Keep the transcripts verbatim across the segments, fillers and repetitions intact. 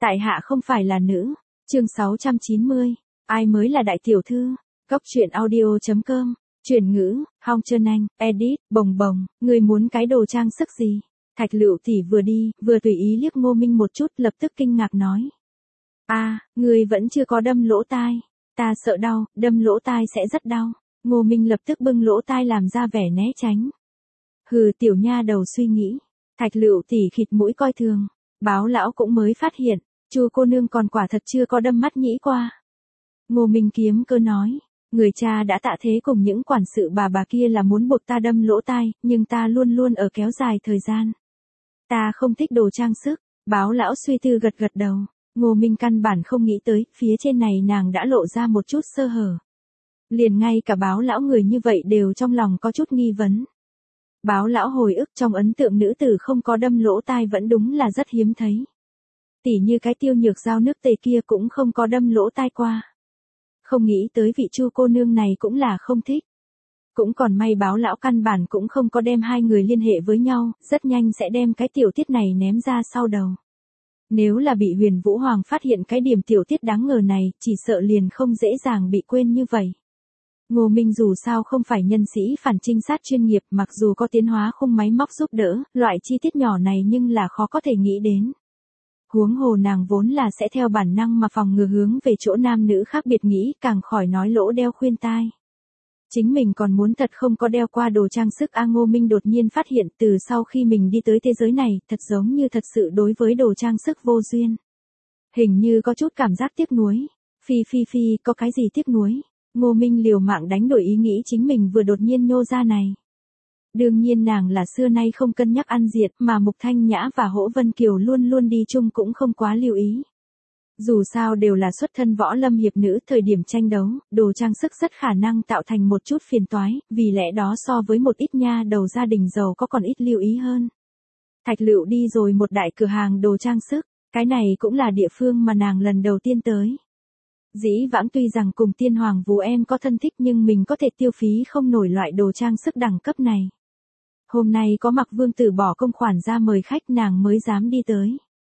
Tại hạ không phải là nữ. Chương sáu trăm chín mươi. Ai mới là đại tiểu thư? Góc truyện audio chấm com. Chuyển ngữ, Hong Trân Anh, edit, bồng bồng, người muốn cái đồ trang sức gì? Thạch Lựu tỷ vừa đi, vừa tùy ý liếc Ngô Minh một chút, lập tức kinh ngạc nói. A, à, người vẫn chưa có đâm lỗ tai. Ta sợ đau, đâm lỗ tai sẽ rất đau. Ngô Minh lập tức bưng lỗ tai làm ra vẻ né tránh. Hừ, tiểu nha đầu suy nghĩ. Thạch Lựu tỷ khịt mũi coi thường. Báo lão cũng mới phát hiện, Chu cô nương còn quả thật chưa có đâm mắt nhĩ qua. Ngô Minh kiếm cơ nói, người cha đã tạ thế cùng những quản sự bà bà kia là muốn buộc ta đâm lỗ tai, nhưng ta luôn luôn ở kéo dài thời gian. Ta không thích đồ trang sức. Báo lão suy tư gật gật đầu. Ngô Minh căn bản không nghĩ tới, phía trên này nàng đã lộ ra một chút sơ hở. Liền ngay cả báo lão người như vậy đều trong lòng có chút nghi vấn. Báo lão hồi ức trong ấn tượng nữ tử không có đâm lỗ tai vẫn đúng là rất hiếm thấy. Tỉ như cái Tiêu Nhược Giao nước Tề kia cũng không có đâm lỗ tai qua. Không nghĩ tới vị Chu cô nương này cũng là không thích. Cũng còn may báo lão căn bản cũng không có đem hai người liên hệ với nhau, rất nhanh sẽ đem cái tiểu tiết này ném ra sau đầu. Nếu là bị Huyền Vũ Hoàng phát hiện cái điểm tiểu tiết đáng ngờ này, chỉ sợ liền không dễ dàng bị quên như vậy. Ngô Minh dù sao không phải nhân sĩ phản trinh sát chuyên nghiệp, mặc dù có tiến hóa khung máy móc giúp đỡ, loại chi tiết nhỏ này nhưng là khó có thể nghĩ đến. Huống hồ nàng vốn là sẽ theo bản năng mà phòng ngừa hướng về chỗ nam nữ khác biệt nghĩ, càng khỏi nói lỗ đeo khuyên tai. Chính mình còn muốn thật không có đeo qua đồ trang sức. A Ngô Minh đột nhiên phát hiện từ sau khi mình đi tới thế giới này, thật giống như thật sự đối với đồ trang sức vô duyên. Hình như có chút cảm giác tiếc nuối. Phi phi phi, có cái gì tiếc nuối? Ngô Minh liều mạng đánh đổi ý nghĩ chính mình vừa đột nhiên nhô ra này. Đương nhiên nàng là xưa nay không cân nhắc ăn diện, mà Mục Thanh Nhã và Hỗ Vân Kiều luôn luôn đi chung cũng không quá lưu ý. Dù sao đều là xuất thân võ lâm hiệp nữ, thời điểm tranh đấu, đồ trang sức rất khả năng tạo thành một chút phiền toái, vì lẽ đó so với một ít nha đầu gia đình giàu có còn ít lưu ý hơn. Thạch Lựu đi rồi một đại cửa hàng đồ trang sức, cái này cũng là địa phương mà nàng lần đầu tiên tới. Dĩ vãng tuy rằng cùng Tiên Hoàng Vũ em có thân thích nhưng mình có thể tiêu phí không nổi loại đồ trang sức đẳng cấp này. Hôm nay có Mặc Vương Tử bỏ công khoản ra mời khách nàng mới dám đi tới.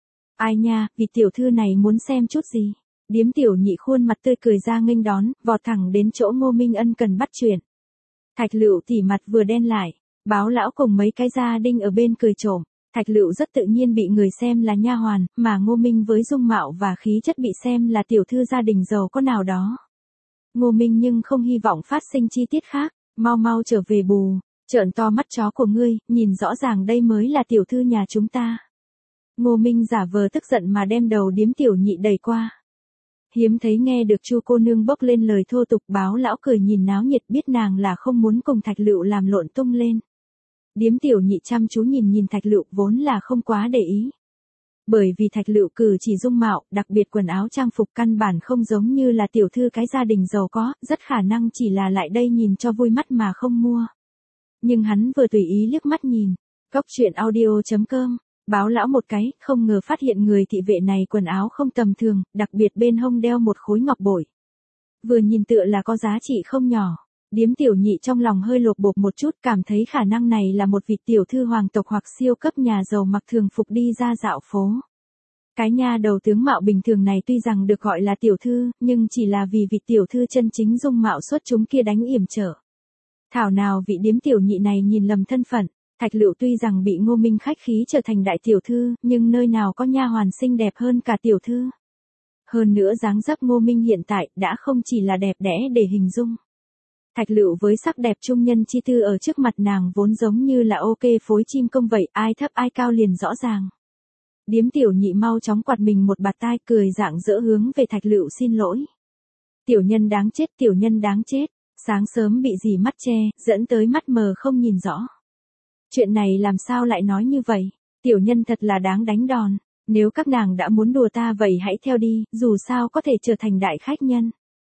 Ai nha, vị tiểu thư này muốn xem chút gì? Điếm Tiểu Nhị khuôn mặt tươi cười ra nghênh đón, vọt thẳng đến chỗ Ngô Minh ân cần bắt chuyện. Thạch Lựu tỉ mặt vừa đen lại, báo lão cùng mấy cái gia đinh ở bên cười trộm. Thạch Lựu rất tự nhiên bị người xem là nha hoàn, mà Ngô Minh với dung mạo và khí chất bị xem là tiểu thư gia đình giàu có nào đó. Ngô Minh nhưng không hy vọng phát sinh chi tiết khác, mau mau trở về bù, trợn to mắt chó của ngươi, nhìn rõ ràng đây mới là tiểu thư nhà chúng ta. Ngô Minh giả vờ tức giận mà đem đầu Điếm Tiểu Nhị đẩy qua. Hiếm thấy nghe được Chu cô nương bốc lên lời thô tục. Báo lão cười nhìn náo nhiệt, biết nàng là không muốn cùng Thạch Lựu làm lộn tung lên. Điếm Tiểu Nhị chăm chú nhìn nhìn Thạch Lựu vốn là không quá để ý. Bởi vì Thạch Lựu cử chỉ dung mạo, đặc biệt quần áo trang phục căn bản không giống như là tiểu thư cái gia đình giàu có, rất khả năng chỉ là lại đây nhìn cho vui mắt mà không mua. Nhưng hắn vừa tùy ý liếc mắt nhìn, góc truyện audio chấm com, báo lão một cái, không ngờ phát hiện người thị vệ này quần áo không tầm thường, đặc biệt bên hông đeo một khối ngọc bội. Vừa nhìn tựa là có giá trị không nhỏ. Điếm Tiểu Nhị trong lòng hơi lột bột một chút, cảm thấy khả năng này là một vị tiểu thư hoàng tộc hoặc siêu cấp nhà giàu mặc thường phục đi ra dạo phố. Cái nha đầu tướng mạo bình thường này tuy rằng được gọi là tiểu thư, nhưng chỉ là vì vị tiểu thư chân chính dung mạo xuất chúng kia đánh yểm trở. Thảo nào vị Điếm Tiểu Nhị này nhìn lầm thân phận. Thạch Lựu tuy rằng bị Ngô Minh khách khí trở thành đại tiểu thư, nhưng nơi nào có nha hoàn xinh đẹp hơn cả tiểu thư. Hơn nữa dáng dấp Ngô Minh hiện tại đã không chỉ là đẹp đẽ để hình dung. Thạch Lựu với sắc đẹp trung nhân chi tư ở trước mặt nàng vốn giống như là ok phối chim công vậy, ai thấp ai cao liền rõ ràng. Điếm Tiểu Nhị mau chóng quạt mình một bạt tai, cười rạng rỡ hướng về Thạch Lựu xin lỗi. Tiểu nhân đáng chết, tiểu nhân đáng chết, sáng sớm bị dì mắt che, dẫn tới mắt mờ không nhìn rõ. Chuyện này làm sao lại nói như vậy, tiểu nhân thật là đáng đánh đòn, nếu các nàng đã muốn đùa ta vậy hãy theo đi, dù sao có thể trở thành đại khách nhân.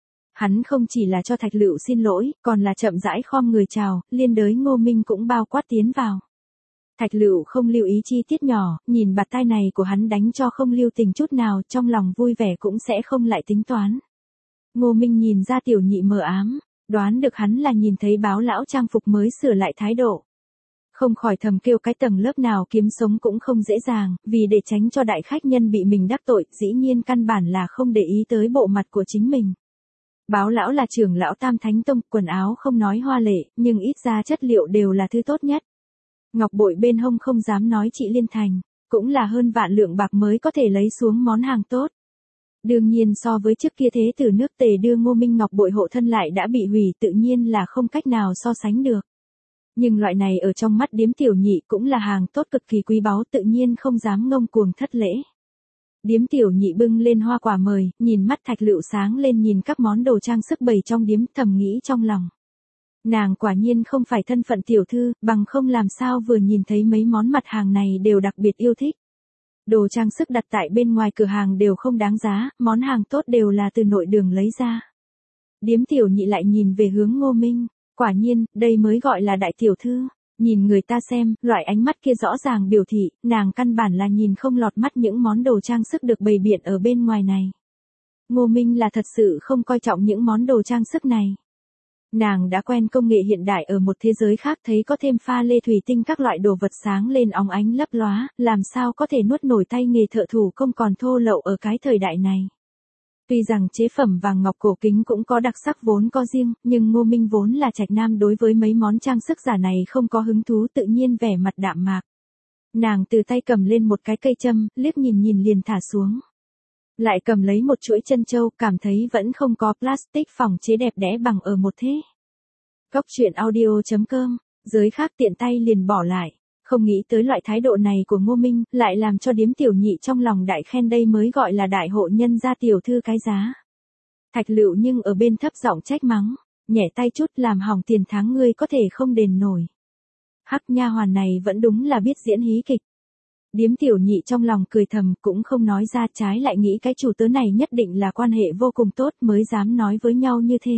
Hắn không chỉ là cho Thạch Lựu xin lỗi, còn là chậm rãi khom người chào, liên đới Ngô Minh cũng bao quát tiến vào. Thạch Lựu không lưu ý chi tiết nhỏ, nhìn bạt tai này của hắn đánh cho không lưu tình chút nào, trong lòng vui vẻ cũng sẽ không lại tính toán. Ngô Minh nhìn ra Tiểu Nhị mờ ám, đoán được hắn là nhìn thấy báo lão trang phục mới sửa lại thái độ. Không khỏi thầm kêu cái tầng lớp nào kiếm sống cũng không dễ dàng, vì để tránh cho đại khách nhân bị mình đắc tội, dĩ nhiên căn bản là không để ý tới bộ mặt của chính mình. Báo lão là trưởng lão Tam Thánh Tông, quần áo không nói hoa lệ, nhưng ít ra chất liệu đều là thứ tốt nhất. Ngọc bội bên hông không dám nói chị liên thành, cũng là hơn vạn lượng bạc mới có thể lấy xuống món hàng tốt. Đương nhiên so với trước kia thế tử nước Tề đưa Ngô Minh ngọc bội hộ thân lại đã bị hủy, tự nhiên là không cách nào so sánh được. Nhưng loại này ở trong mắt Điếm Tiểu Nhị cũng là hàng tốt cực kỳ quý báu, tự nhiên không dám ngông cuồng thất lễ. Điếm Tiểu Nhị bưng lên hoa quả mời, nhìn mắt Thạch Lựu sáng lên nhìn các món đồ trang sức bày trong điếm, thầm nghĩ trong lòng. Nàng quả nhiên không phải thân phận tiểu thư, bằng không làm sao vừa nhìn thấy mấy món mặt hàng này đều đặc biệt yêu thích. Đồ trang sức đặt tại bên ngoài cửa hàng đều không đáng giá, món hàng tốt đều là từ nội đường lấy ra. Điếm Tiểu Nhị lại nhìn về hướng Ngô Minh, quả nhiên, đây mới gọi là đại tiểu thư. Nhìn người ta xem, loại ánh mắt kia rõ ràng biểu thị, nàng căn bản là nhìn không lọt mắt những món đồ trang sức được bày biện ở bên ngoài này. Ngô Minh là thật sự không coi trọng những món đồ trang sức này. Nàng đã quen công nghệ hiện đại ở một thế giới khác, thấy có thêm pha lê thủy tinh các loại đồ vật sáng lên óng ánh lấp lóa, làm sao có thể nuốt nổi tay nghề thợ thủ công còn thô lậu ở cái thời đại này. Tuy rằng chế phẩm vàng ngọc cổ kính cũng có đặc sắc vốn có riêng, nhưng Ngô Minh vốn là trạch nam đối với mấy món trang sức giả này không có hứng thú, tự nhiên vẻ mặt đạm mạc. Nàng từ tay cầm lên một cái cây châm, liếc nhìn nhìn liền thả xuống. Lại cầm lấy một chuỗi chân châu, cảm thấy vẫn không có plastic phòng chế đẹp đẽ bằng ở một thế. Góc truyện audio chấm com, giới khác tiện tay liền bỏ lại. Không nghĩ tới loại thái độ này của Ngô Minh, lại làm cho Điếm Tiểu Nhị trong lòng đại khen, đây mới gọi là đại hộ nhân gia tiểu thư cái giá. Thạch Lựu nhưng ở bên thấp giọng trách mắng, nhẹ tay chút làm hỏng tiền tháng ngươi có thể không đền nổi. Hắc nha hoàn này vẫn đúng là biết diễn hí kịch. Điếm Tiểu Nhị trong lòng cười thầm, cũng không nói ra, trái lại nghĩ cái chủ tớ này nhất định là quan hệ vô cùng tốt mới dám nói với nhau như thế.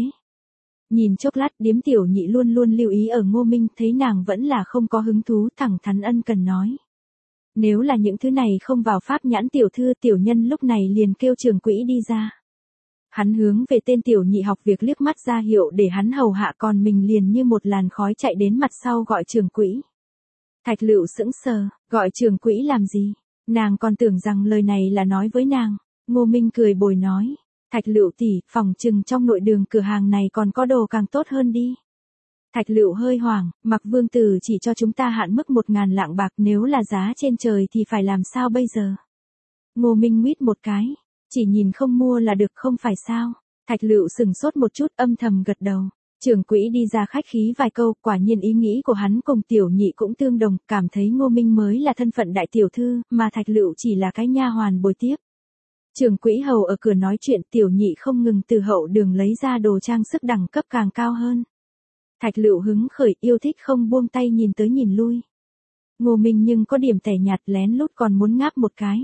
Nhìn chốc lát, Điếm Tiểu Nhị luôn luôn lưu ý ở Ngô Minh, thấy nàng vẫn là không có hứng thú, thẳng thắn ân cần nói. Nếu là những thứ này không vào pháp nhãn tiểu thư, tiểu nhân lúc này liền kêu trưởng quỹ đi ra. Hắn hướng về tên Tiểu Nhị học việc liếc mắt ra hiệu để hắn hầu hạ, còn mình liền như một làn khói chạy đến mặt sau gọi trưởng quỹ. Thạch Lựu sững sờ, gọi trưởng quỹ làm gì? Nàng còn tưởng rằng lời này là nói với nàng. Ngô Minh cười bồi nói. Thạch Lựu tỷ, phòng chừng trong nội đường cửa hàng này còn có đồ càng tốt hơn đi. Thạch Lựu hơi hoảng, Mặc Vương Tử chỉ cho chúng ta hạn mức một ngàn lạng bạc, nếu là giá trên trời thì phải làm sao bây giờ? Ngô Minh nguyết một cái, chỉ nhìn không mua là được không phải sao? Thạch Lựu sừng sốt một chút, âm thầm gật đầu. Trưởng quỹ đi ra khách khí vài câu, quả nhiên ý nghĩ của hắn cùng Tiểu Nhị cũng tương đồng, cảm thấy Ngô Minh mới là thân phận đại tiểu thư, mà Thạch Lựu chỉ là cái nha hoàn bồi tiếp. Trưởng quỹ hầu ở cửa nói chuyện, Tiểu Nhị không ngừng từ hậu đường lấy ra đồ trang sức đẳng cấp càng cao hơn. Thạch Lựu hứng khởi, yêu thích không buông tay nhìn tới nhìn lui. Ngô Minh nhưng có điểm tẻ nhạt, lén lút còn muốn ngáp một cái.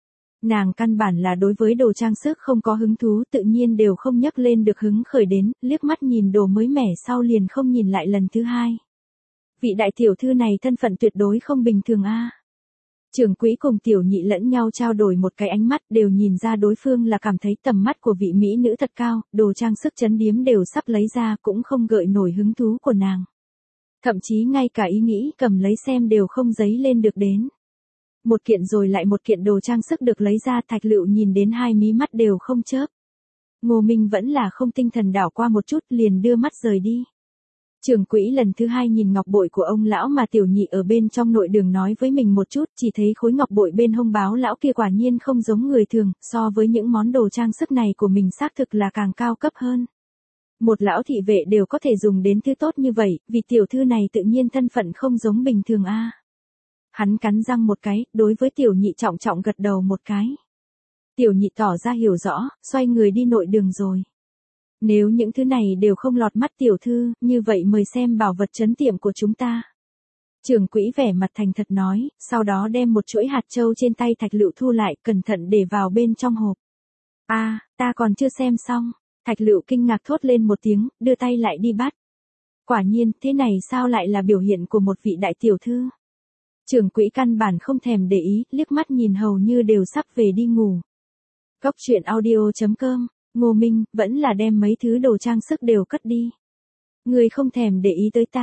Nàng căn bản là đối với đồ trang sức không có hứng thú, tự nhiên đều không nhắc lên được hứng khởi đến, liếc mắt nhìn đồ mới mẻ sau liền không nhìn lại lần thứ hai. Vị đại tiểu thư này thân phận tuyệt đối không bình thường a. À. Trưởng quỹ cùng Tiểu Nhị lẫn nhau trao đổi một cái ánh mắt, đều nhìn ra đối phương là cảm thấy tầm mắt của vị mỹ nữ thật cao, đồ trang sức chấn điếm đều sắp lấy ra cũng không gợi nổi hứng thú của nàng. Thậm chí ngay cả ý nghĩ cầm lấy xem đều không dấy lên được đến. Một kiện rồi lại một kiện đồ trang sức được lấy ra, Thạch Lựu nhìn đến hai mí mắt đều không chớp. Ngô Minh vẫn là không tinh thần đảo qua một chút liền đưa mắt rời đi. Trưởng quỹ lần thứ hai nhìn ngọc bội của ông lão mà Tiểu Nhị ở bên trong nội đường nói với mình một chút, chỉ thấy khối ngọc bội bên hông báo lão kia quả nhiên không giống người thường, so với những món đồ trang sức này của mình xác thực là càng cao cấp hơn. Một lão thị vệ đều có thể dùng đến thứ tốt như vậy, vì tiểu thư này tự nhiên thân phận không giống bình thường a. À. Hắn cắn răng một cái, đối với Tiểu Nhị trọng trọng gật đầu một cái. Tiểu Nhị tỏ ra hiểu rõ, xoay người đi nội đường rồi. Nếu những thứ này đều không lọt mắt tiểu thư, như vậy mời xem bảo vật trấn tiệm của chúng ta. Trưởng quỹ vẻ mặt thành thật nói, sau đó đem một chuỗi hạt châu trên tay Thạch Lựu thu lại, cẩn thận để vào bên trong hộp. A, à, ta còn chưa xem xong. Thạch Lựu kinh ngạc thốt lên một tiếng, đưa tay lại đi bắt. Quả nhiên, thế này sao lại là biểu hiện của một vị đại tiểu thư? Trưởng quỹ căn bản không thèm để ý, liếc mắt nhìn hầu như đều sắp về đi ngủ. Góc truyện audio chấm com, Ngô Minh, vẫn là đem mấy thứ đồ trang sức đều cất đi. Người không thèm để ý tới ta.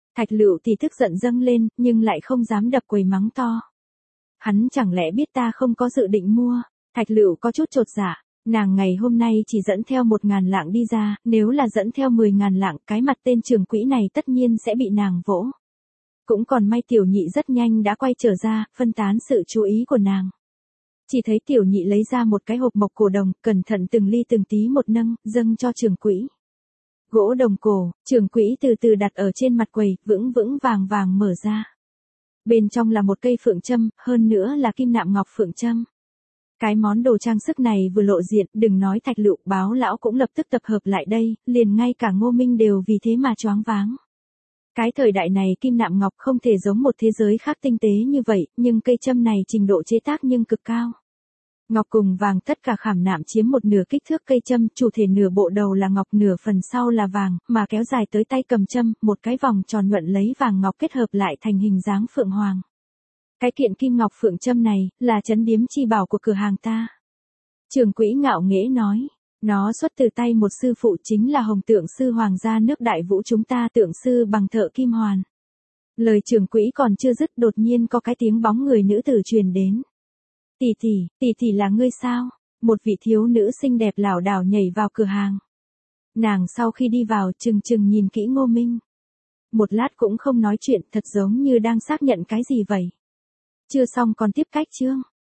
Thạch Lựu thì tức giận dâng lên, nhưng lại không dám đập quầy mắng to. Hắn chẳng lẽ biết ta không có dự định mua? Thạch Lựu có chút chột dạ, nàng ngày hôm nay chỉ dẫn theo một ngàn lạng đi ra, nếu là dẫn theo mười ngàn lạng, cái mặt tên trưởng quỹ này tất nhiên sẽ bị nàng vỗ. Cũng còn may Tiểu Nhị rất nhanh đã quay trở ra, phân tán sự chú ý của nàng. Chỉ thấy Tiểu Nhị lấy ra một cái hộp mộc cổ đồng, cẩn thận từng ly từng tí một nâng, dâng cho trưởng quỹ. Gỗ đồng cổ, trưởng quỹ từ từ đặt ở trên mặt quầy, vững vững vàng vàng mở ra. Bên trong là một cây phượng châm, hơn nữa là kim nạm ngọc phượng châm. Cái món đồ trang sức này vừa lộ diện, đừng nói Thạch Lựu, Báo lão cũng lập tức tập hợp lại đây, liền ngay cả Ngô Minh đều vì thế mà choáng váng. Cái thời đại này kim nạm ngọc không thể giống một thế giới khác tinh tế như vậy, nhưng cây châm này trình độ chế tác nhưng cực cao. Ngọc cùng vàng tất cả khảm nạm chiếm một nửa kích thước cây châm, chủ thể nửa bộ đầu là ngọc, nửa phần sau là vàng, mà kéo dài tới tay cầm châm, một cái vòng tròn nhuận lấy vàng ngọc kết hợp lại thành hình dáng phượng hoàng. Cái kiện kim ngọc phượng châm này, là trấn điếm chi bảo của cửa hàng ta. Trưởng quỹ ngạo nghễ nói, nó xuất từ tay một sư phụ, chính là Hồng Tượng sư hoàng gia nước Đại Vũ chúng ta, Tượng sư bằng thợ kim hoàn. Lời trưởng quỹ còn chưa dứt, đột nhiên có cái tiếng bóng người nữ tử truyền đến. Tỷ tỷ, tỷ tỷ là ngươi sao? Một vị thiếu nữ xinh đẹp lảo đảo nhảy vào cửa hàng. Nàng sau khi đi vào chừng chừng nhìn kỹ Ngô Minh. Một lát cũng không nói chuyện, thật giống như đang xác nhận cái gì vậy. Chưa xong còn tiếp cách chương.